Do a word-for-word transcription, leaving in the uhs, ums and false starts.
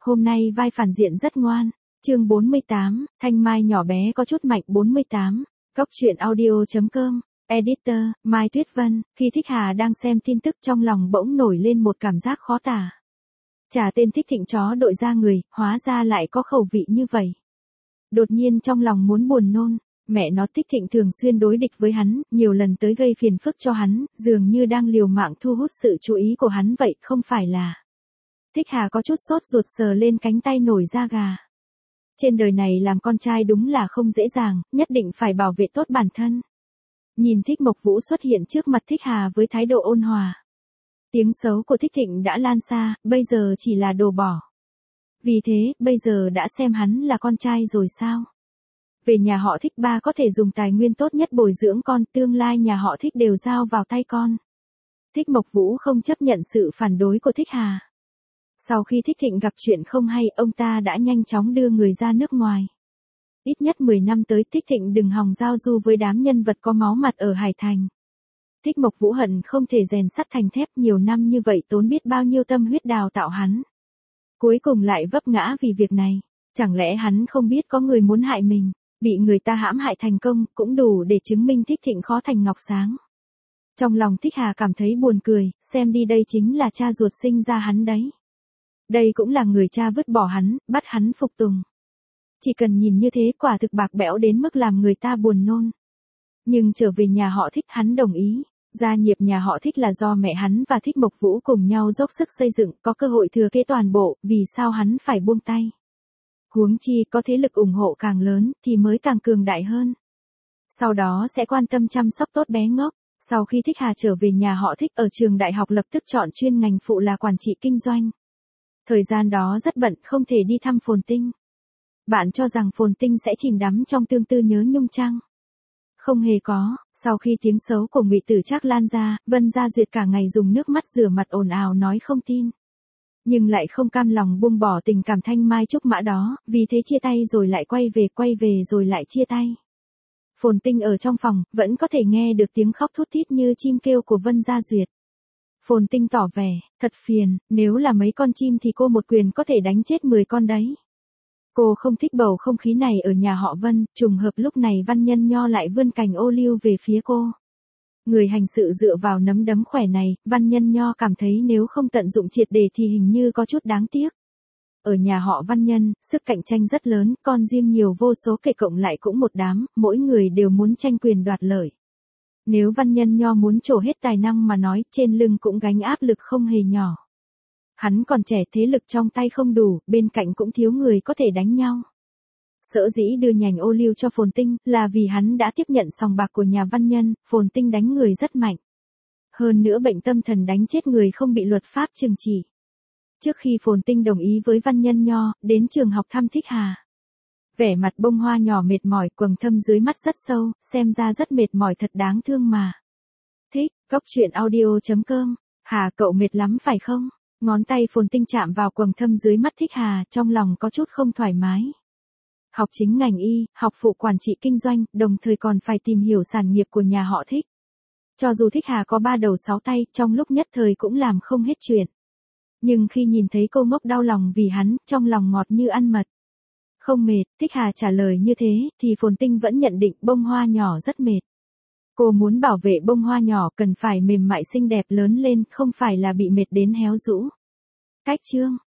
hôm nay vai phản diện rất ngoan. Chương bốn mươi tám, thanh mai nhỏ bé có chút mạnh. bốn mươi tám, Cóc truyện audio chấm com, Editor, Mai Tuyết Vân. Khi Thích Hà đang xem tin tức trong lòng bỗng nổi lên một cảm giác khó tả. Chả tên Thích Thịnh chó đội ra người, hóa ra lại có khẩu vị như vậy. Đột nhiên trong lòng muốn buồn nôn, mẹ nó Thích Thịnh thường xuyên đối địch với hắn, nhiều lần tới gây phiền phức cho hắn, dường như đang liều mạng thu hút sự chú ý của hắn vậy, không phải là. Thích Hà có chút sốt ruột sờ lên cánh tay nổi da gà. Trên đời này làm con trai đúng là không dễ dàng, nhất định phải bảo vệ tốt bản thân. Nhìn Thích Mộc Vũ xuất hiện trước mặt Thích Hà với thái độ ôn hòa. Tiếng xấu của Thích Thịnh đã lan xa, bây giờ chỉ là đồ bỏ. Vì thế, bây giờ đã xem hắn là con trai rồi sao? Về nhà họ Thích ba có thể dùng tài nguyên tốt nhất bồi dưỡng con, tương lai nhà họ Thích đều giao vào tay con. Thích Mộc Vũ không chấp nhận sự phản đối của Thích Hà. Sau khi Thích Thịnh gặp chuyện không hay, ông ta đã nhanh chóng đưa người ra nước ngoài. Ít nhất mười năm tới Thích Thịnh đừng hòng giao du với đám nhân vật có máu mặt ở Hải Thành. Thích Mộc Vũ hận không thể rèn sắt thành thép, nhiều năm như vậy tốn biết bao nhiêu tâm huyết đào tạo hắn. Cuối cùng lại vấp ngã vì việc này. Chẳng lẽ hắn không biết có người muốn hại mình, bị người ta hãm hại thành công, cũng đủ để chứng minh Thích Thịnh khó thành ngọc sáng. Trong lòng Thích Hà cảm thấy buồn cười, xem đi đây chính là cha ruột sinh ra hắn đấy. Đây cũng là người cha vứt bỏ hắn, bắt hắn phục tùng. Chỉ cần nhìn như thế quả thực bạc bẽo đến mức làm người ta buồn nôn. Nhưng trở về nhà họ Thích hắn đồng ý. Gia nghiệp nhà họ Thích là do mẹ hắn và Thích Mộc Vũ cùng nhau dốc sức xây dựng, có cơ hội thừa kế toàn bộ, vì sao hắn phải buông tay. Huống chi có thế lực ủng hộ càng lớn thì mới càng cường đại hơn. Sau đó sẽ quan tâm chăm sóc tốt bé ngốc. Sau khi Thích Hà trở về nhà họ Thích ở trường đại học lập tức chọn chuyên ngành phụ là quản trị kinh doanh. Thời gian đó rất bận không thể đi thăm Phồn Tinh. Bạn cho rằng Phồn Tinh sẽ chìm đắm trong tương tư nhớ nhung chăng? Không hề có, sau khi tiếng xấu của Ngụy Tử Trác lan ra, Vân Gia Duyệt cả ngày dùng nước mắt rửa mặt ồn ào nói không tin. Nhưng lại không cam lòng buông bỏ tình cảm thanh mai trúc mã đó, vì thế chia tay rồi lại quay về, quay về rồi lại chia tay. Phồn Tinh ở trong phòng, vẫn có thể nghe được tiếng khóc thút thít như chim kêu của Vân Gia Duyệt. Phồn Tinh tỏ vẻ, thật phiền, nếu là mấy con chim thì cô một quyền có thể đánh chết mười con đấy. Cô không thích bầu không khí này ở nhà họ Vân, trùng hợp lúc này Văn Nhân Nho lại vươn cành ô liu về phía cô. Người hành sự dựa vào nấm đấm khỏe này, Văn Nhân Nho cảm thấy nếu không tận dụng triệt để thì hình như có chút đáng tiếc. Ở nhà họ Văn Nhân, sức cạnh tranh rất lớn, con riêng nhiều vô số kể cộng lại cũng một đám, mỗi người đều muốn tranh quyền đoạt lợi. Nếu Văn Nhân Nho muốn trổ hết tài năng mà nói, trên lưng cũng gánh áp lực không hề nhỏ. Hắn còn trẻ, thế lực trong tay không đủ, bên cạnh cũng thiếu người có thể đánh nhau. Sở dĩ đưa nhành ô liu cho Phồn Tinh, là vì hắn đã tiếp nhận sòng bạc của nhà Văn Nhân, Phồn Tinh đánh người rất mạnh. Hơn nữa bệnh tâm thần đánh chết người không bị luật pháp trừng trị. Trước khi Phồn Tinh đồng ý với Văn Nhân Nho, đến trường học thăm Thích Hà. Vẻ mặt bông hoa nhỏ mệt mỏi, quầng thâm dưới mắt rất sâu, xem ra rất mệt mỏi, thật đáng thương mà. Thích, Cóc truyện audio chấm com, Hà cậu mệt lắm phải không? Ngón tay Phồn Tinh chạm vào quầng thâm dưới mắt Thích Hà, trong lòng có chút không thoải mái. Học chính ngành y, học phụ quản trị kinh doanh, đồng thời còn phải tìm hiểu sản nghiệp của nhà họ Thích. Cho dù Thích Hà có ba đầu sáu tay, trong lúc nhất thời cũng làm không hết chuyện. Nhưng khi nhìn thấy cô ngốc đau lòng vì hắn, trong lòng ngọt như ăn mật. Không mệt, Thích Hà trả lời như thế, thì Phồn Tinh vẫn nhận định bông hoa nhỏ rất mệt. Cô muốn bảo vệ bông hoa nhỏ cần phải mềm mại xinh đẹp lớn lên, không phải là bị mệt đến héo rũ. Cách chương